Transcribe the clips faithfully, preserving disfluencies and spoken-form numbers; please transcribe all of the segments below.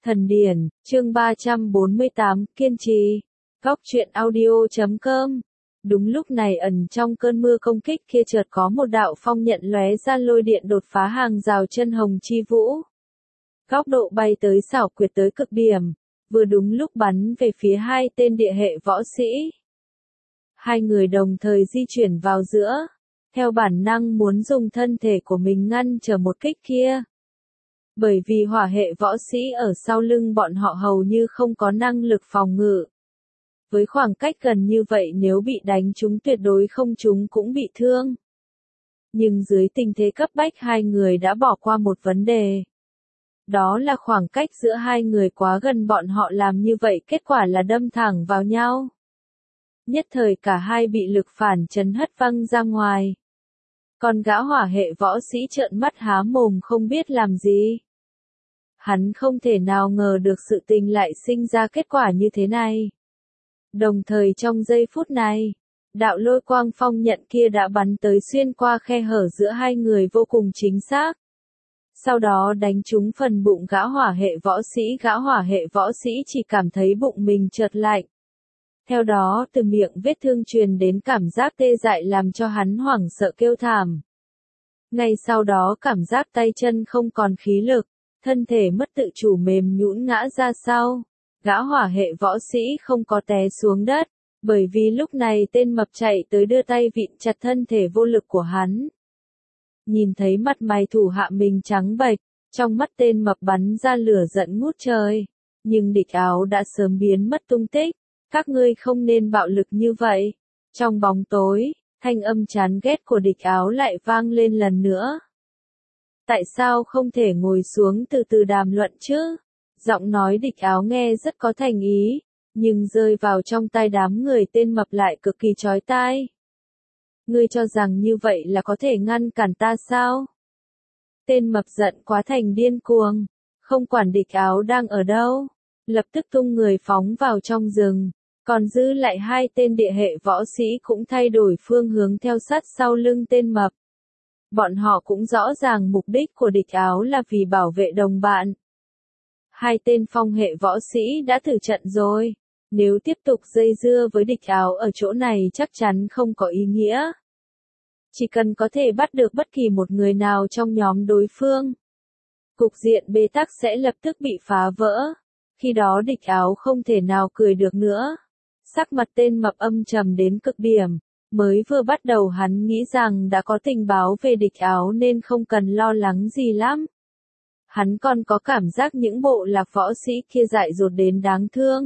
Thần điển, chương ba trăm bốn mươi tám, kiên trì. Góc truyện audio chấm com. Đúng lúc này ẩn trong cơn mưa công kích kia chợt có một đạo phong nhận lóe ra lôi điện đột phá hàng rào chân hồng chi vũ. Góc độ bay tới xảo quyệt tới cực điểm, vừa đúng lúc bắn về phía hai tên địa hệ võ sĩ. Hai người đồng thời di chuyển vào giữa, theo bản năng muốn dùng thân thể của mình ngăn trở một kích kia. Bởi vì hỏa hệ võ sĩ ở sau lưng bọn họ hầu như không có năng lực phòng ngự. Với khoảng cách gần như vậy nếu bị đánh trúng tuyệt đối không trúng cũng bị thương. Nhưng dưới tình thế cấp bách hai người đã bỏ qua một vấn đề. Đó là khoảng cách giữa hai người quá gần, bọn họ làm như vậy kết quả là đâm thẳng vào nhau. Nhất thời cả hai bị lực phản chấn hất văng ra ngoài. Còn gã hỏa hệ võ sĩ trợn mắt há mồm không biết làm gì. Hắn không thể nào ngờ được sự tình lại sinh ra kết quả như thế này. Đồng thời trong giây phút này, đạo lôi quang phong nhận kia đã bắn tới xuyên qua khe hở giữa hai người vô cùng chính xác. Sau đó đánh trúng phần bụng gã hỏa hệ võ sĩ, gã hỏa hệ võ sĩ chỉ cảm thấy bụng mình chợt lạnh. Theo đó từ miệng vết thương truyền đến cảm giác tê dại làm cho hắn hoảng sợ kêu thảm. Ngay sau đó cảm giác tay chân không còn khí lực, thân thể mất tự chủ mềm nhũn ngã ra sau. Gã hỏa hệ võ sĩ không có té xuống đất, bởi vì lúc này tên mập chạy tới đưa tay vịn chặt thân thể vô lực của hắn. Nhìn thấy mặt mày thủ hạ mình trắng bệch, trong mắt tên mập bắn ra lửa giận ngút trời. Nhưng địch áo đã sớm biến mất tung tích. Các ngươi không nên bạo lực như vậy. Trong bóng tối, thanh âm chán ghét của địch áo lại vang lên lần nữa. Tại sao không thể ngồi xuống từ từ đàm luận chứ? Giọng nói địch áo nghe rất có thành ý, nhưng rơi vào trong tai đám người tên mập lại cực kỳ chói tai. Ngươi cho rằng như vậy là có thể ngăn cản ta sao? Tên mập giận quá thành điên cuồng, không quản địch áo đang ở đâu, lập tức tung người phóng vào trong rừng. Còn giữ lại hai tên địa hệ võ sĩ cũng thay đổi phương hướng theo sát sau lưng tên mập. Bọn họ cũng rõ ràng mục đích của địch áo là vì bảo vệ đồng bạn. Hai tên phong hệ võ sĩ đã tử trận rồi. Nếu tiếp tục dây dưa với địch áo ở chỗ này chắc chắn không có ý nghĩa. Chỉ cần có thể bắt được bất kỳ một người nào trong nhóm đối phương, cục diện bế tắc sẽ lập tức bị phá vỡ. Khi đó địch áo không thể nào cười được nữa. Sắc mặt tên mập âm trầm đến cực điểm, mới vừa bắt đầu hắn nghĩ rằng đã có tình báo về địch áo nên không cần lo lắng gì lắm. Hắn còn có cảm giác những bộ lạc võ sĩ kia dại dột đến đáng thương.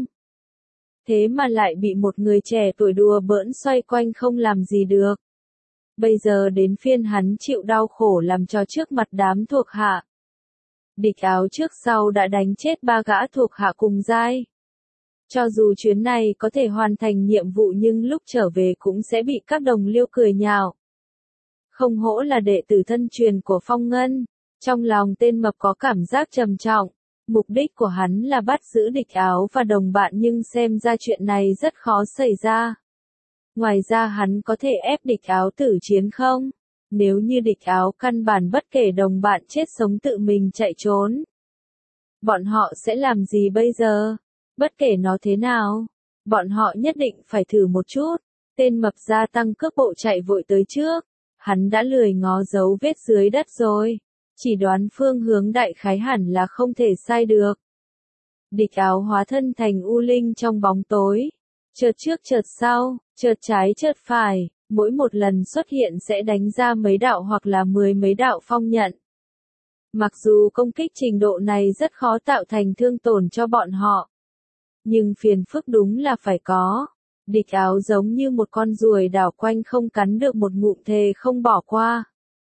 Thế mà lại bị một người trẻ tuổi đùa bỡn xoay quanh không làm gì được. Bây giờ đến phiên hắn chịu đau khổ làm cho trước mặt đám thuộc hạ. Địch áo trước sau đã đánh chết ba gã thuộc hạ cùng giai. Cho dù chuyến này có thể hoàn thành nhiệm vụ nhưng lúc trở về cũng sẽ bị các đồng liêu cười nhạo. Không hổ là đệ tử thân truyền của Phong Ngân, trong lòng tên mập có cảm giác trầm trọng. Mục đích của hắn là bắt giữ địch áo và đồng bạn nhưng xem ra chuyện này rất khó xảy ra. Ngoài ra hắn có thể ép địch áo tử chiến không? Nếu như địch áo căn bản bất kể đồng bạn chết sống tự mình chạy trốn, bọn họ sẽ làm gì bây giờ? Bất kể nó thế nào, bọn họ nhất định phải thử một chút. Tên mập gia tăng cước bộ chạy vội tới trước. Hắn đã lười ngó dấu vết dưới đất rồi. Chỉ đoán phương hướng đại khái hẳn là không thể sai được. Địch áo hóa thân thành u linh trong bóng tối. Chợt trước chợt sau, chợt trái chợt phải. Mỗi một lần xuất hiện sẽ đánh ra mấy đạo hoặc là mười mấy đạo phong nhận. Mặc dù công kích trình độ này rất khó tạo thành thương tổn cho bọn họ. Nhưng phiền phức đúng là phải có. Địch áo giống như một con ruồi đảo quanh không cắn được một ngụm thề không bỏ qua.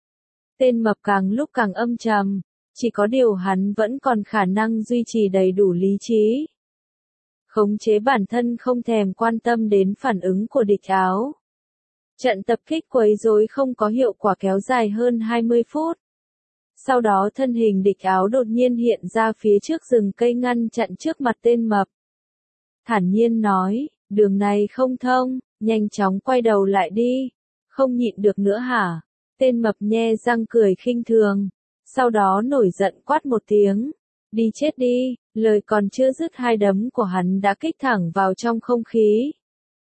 Tên mập càng lúc càng âm trầm. Chỉ có điều hắn vẫn còn khả năng duy trì đầy đủ lý trí. Khống chế bản thân không thèm quan tâm đến phản ứng của địch áo. Trận tập kích quấy rối không có hiệu quả kéo dài hơn hai mươi phút. Sau đó thân hình địch áo đột nhiên hiện ra phía trước rừng cây ngăn chặn trước mặt tên mập. Thản nhiên nói, đường này không thông, nhanh chóng quay đầu lại đi. Không nhịn được nữa hả? Tên mập nhe răng cười khinh thường. Sau đó nổi giận quát một tiếng. Đi chết đi, Lời còn chưa dứt hai đấm của hắn đã kích thẳng vào trong không khí.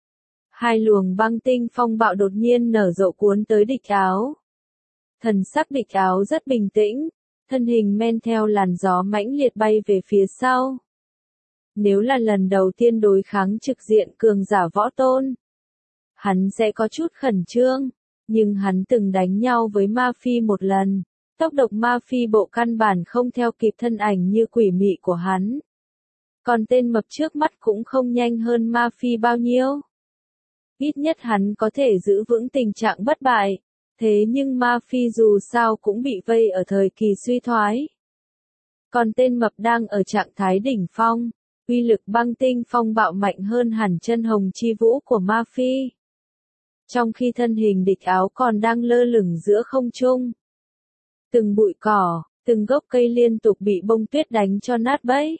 Hai luồng băng tinh phong bạo đột nhiên nở rộ cuốn tới địch áo. Thần sắc địch áo rất bình tĩnh, thân hình men theo làn gió mãnh liệt bay về phía sau. Nếu là lần đầu tiên đối kháng trực diện cường giả võ tôn, hắn sẽ có chút khẩn trương, nhưng hắn từng đánh nhau với ma phi một lần, tốc độ ma phi bộ căn bản không theo kịp thân ảnh như quỷ mị của hắn. Còn tên mập trước mắt cũng không nhanh hơn ma phi bao nhiêu. Ít nhất hắn có thể giữ vững tình trạng bất bại, thế nhưng ma phi dù sao cũng bị vây ở thời kỳ suy thoái. Còn tên mập đang ở trạng thái đỉnh phong, uy lực băng tinh phong bạo mạnh hơn hẳn chân hồng chi vũ của ma phi. Trong khi thân hình địch áo còn đang lơ lửng giữa không trung. Từng bụi cỏ, từng gốc cây liên tục bị bông tuyết đánh cho nát bấy.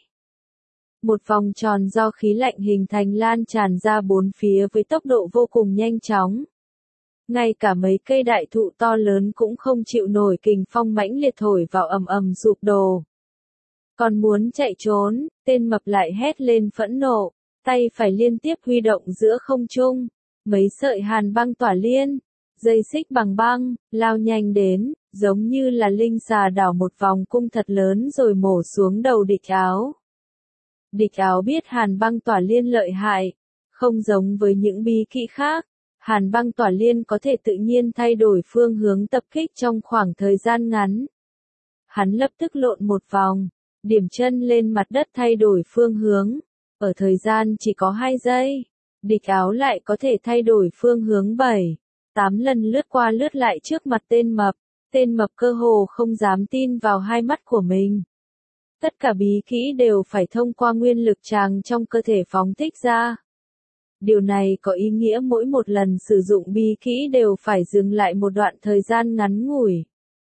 Một vòng tròn do khí lạnh hình thành lan tràn ra bốn phía với tốc độ vô cùng nhanh chóng. Ngay cả mấy cây đại thụ to lớn cũng không chịu nổi kình phong mãnh liệt thổi vào ầm ầm sụp đổ. Còn muốn chạy trốn, tên mập lại hét lên phẫn nộ, tay phải liên tiếp huy động giữa không trung. Mấy sợi hàn băng tỏa liên, dây xích bằng băng, lao nhanh đến, giống như là linh xà đảo một vòng cung thật lớn rồi mổ xuống đầu địch áo. Địch áo biết hàn băng tỏa liên lợi hại, không giống với những bí kỹ khác, hàn băng tỏa liên có thể tự nhiên thay đổi phương hướng tập kích trong khoảng thời gian ngắn. Hắn lập tức lộn một vòng, điểm chân lên mặt đất thay đổi phương hướng, ở thời gian chỉ có hai giây. Địch áo lại có thể thay đổi phương hướng bảy, tám lần lướt qua lướt lại trước mặt tên mập, tên mập cơ hồ không dám tin vào hai mắt của mình. Tất cả bí kỹ đều phải thông qua nguyên lực tràng trong cơ thể phóng thích ra. Điều này có ý nghĩa mỗi một lần sử dụng bí kỹ đều phải dừng lại một đoạn thời gian ngắn ngủi.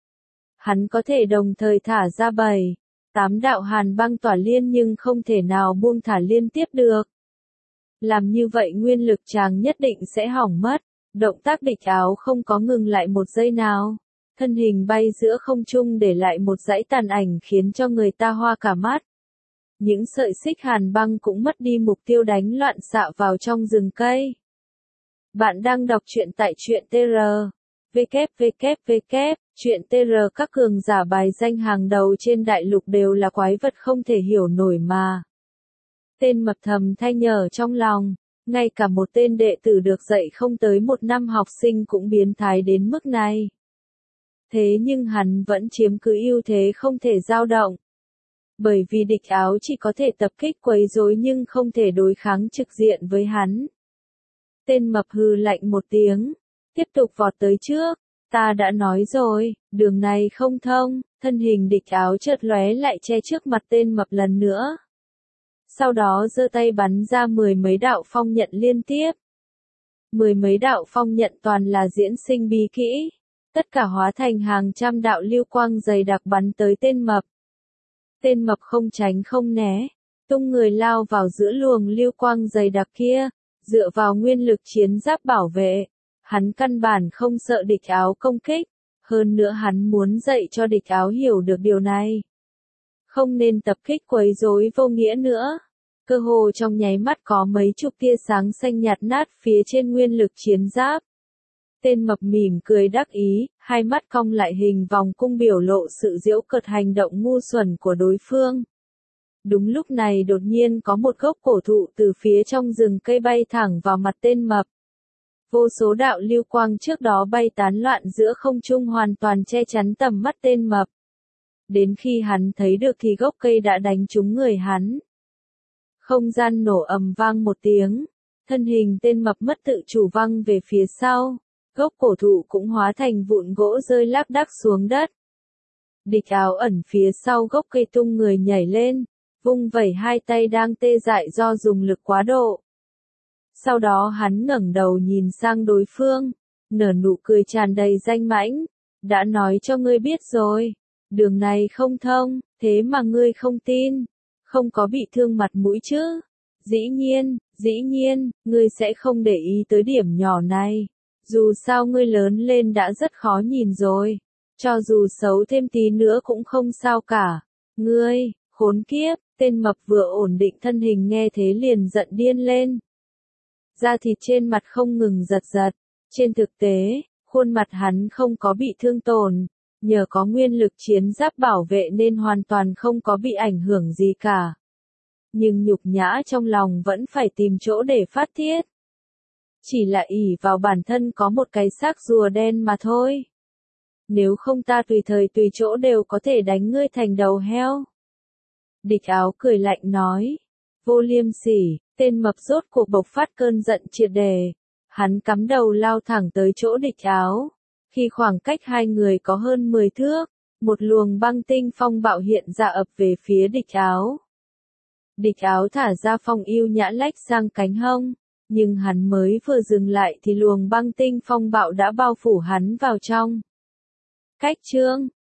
Hắn có thể đồng thời thả ra bảy, tám đạo hàn băng tỏa liên nhưng không thể nào buông thả liên tiếp được. Làm như vậy nguyên lực chàng nhất định sẽ hỏng mất, động tác địch áo không có ngừng lại một giây nào. Thân hình bay giữa không trung để lại một dãy tàn ảnh khiến cho người ta hoa cả mắt. Những sợi xích hàn băng cũng mất đi mục tiêu đánh loạn xạ vào trong rừng cây. Bạn đang đọc truyện tại truyện tê rờ. vê kép vê kép vê kép, truyện tê rờ các cường giả bài danh hàng đầu trên đại lục đều là quái vật không thể hiểu nổi mà. Tên mập thầm than nhở trong lòng, ngay cả một tên đệ tử được dạy không tới một năm học sinh cũng biến thái đến mức này. Thế nhưng hắn vẫn chiếm cứ ưu thế không thể dao động. Bởi vì địch áo chỉ có thể tập kích quấy rối nhưng không thể đối kháng trực diện với hắn. Tên mập hừ lạnh một tiếng, tiếp tục vọt tới trước. Ta đã nói rồi, đường này không thông, thân hình địch áo chợt lóe lại che trước mặt tên mập lần nữa. Sau đó giơ tay bắn ra mười mấy đạo phong nhận liên tiếp. Mười mấy đạo phong nhận toàn là diễn sinh bí kỹ. Tất cả hóa thành hàng trăm đạo lưu quang dày đặc bắn tới tên mập. Tên mập không tránh không né, tung người lao vào giữa luồng lưu quang dày đặc kia, dựa vào nguyên lực chiến giáp bảo vệ. Hắn căn bản không sợ địch áo công kích, hơn nữa hắn muốn dạy cho địch áo hiểu được điều này. Không nên tập kích quấy rối vô nghĩa nữa. Cơ hồ trong nháy mắt có mấy chục tia sáng xanh nhạt nát phía trên nguyên lực chiến giáp. Tên mập mỉm cười đắc ý, hai mắt cong lại hình vòng cung biểu lộ sự giễu cợt hành động ngu xuẩn của đối phương. Đúng lúc này đột nhiên có một gốc cổ thụ từ phía trong rừng cây bay thẳng vào mặt tên mập. Vô số đạo lưu quang trước đó bay tán loạn giữa không trung hoàn toàn che chắn tầm mắt tên mập. Đến khi hắn thấy được thì gốc cây đã đánh trúng người hắn. Không gian nổ ầm vang một tiếng, thân hình tên mập mất tự chủ văng về phía sau. Gốc cổ thụ cũng hóa thành vụn gỗ rơi lác đác xuống đất. Địch áo ẩn phía sau gốc cây tung người nhảy lên, vung vẩy hai tay đang tê dại do dùng lực quá độ. Sau đó hắn ngẩng đầu nhìn sang đối phương, nở nụ cười tràn đầy danh mãnh, đã nói cho ngươi biết rồi, đường này không thông, thế mà ngươi không tin, không có bị thương mặt mũi chứ? Dĩ nhiên, dĩ nhiên, ngươi sẽ không để ý tới điểm nhỏ này. Dù sao ngươi lớn lên đã rất khó nhìn rồi, cho dù xấu thêm tí nữa cũng không sao cả. Ngươi, khốn kiếp, Tên mập vừa ổn định thân hình nghe thế liền giận điên lên. Da thịt trên mặt không ngừng giật giật. Trên thực tế, khuôn mặt hắn không có bị thương tổn, nhờ có nguyên lực chiến giáp bảo vệ nên hoàn toàn không có bị ảnh hưởng gì cả. Nhưng nhục nhã trong lòng vẫn phải tìm chỗ để phát tiết. Chỉ là ỷ vào bản thân có một cái xác rùa đen mà thôi. Nếu không ta tùy thời tùy chỗ đều có thể đánh ngươi thành đầu heo. Địch Áo cười lạnh nói. Vô liêm sỉ, tên mập rốt cuộc bộc phát cơn giận triệt đề. Hắn cắm đầu lao thẳng tới chỗ Địch Áo. Khi khoảng cách hai người có hơn mười thước, một luồng băng tinh phong bạo hiện ra ập về phía Địch Áo. Địch Áo thả ra phong yêu nhã lách sang cánh hông, nhưng hắn mới vừa dừng lại thì luồng băng tinh phong bạo đã bao phủ hắn vào trong. Cách chương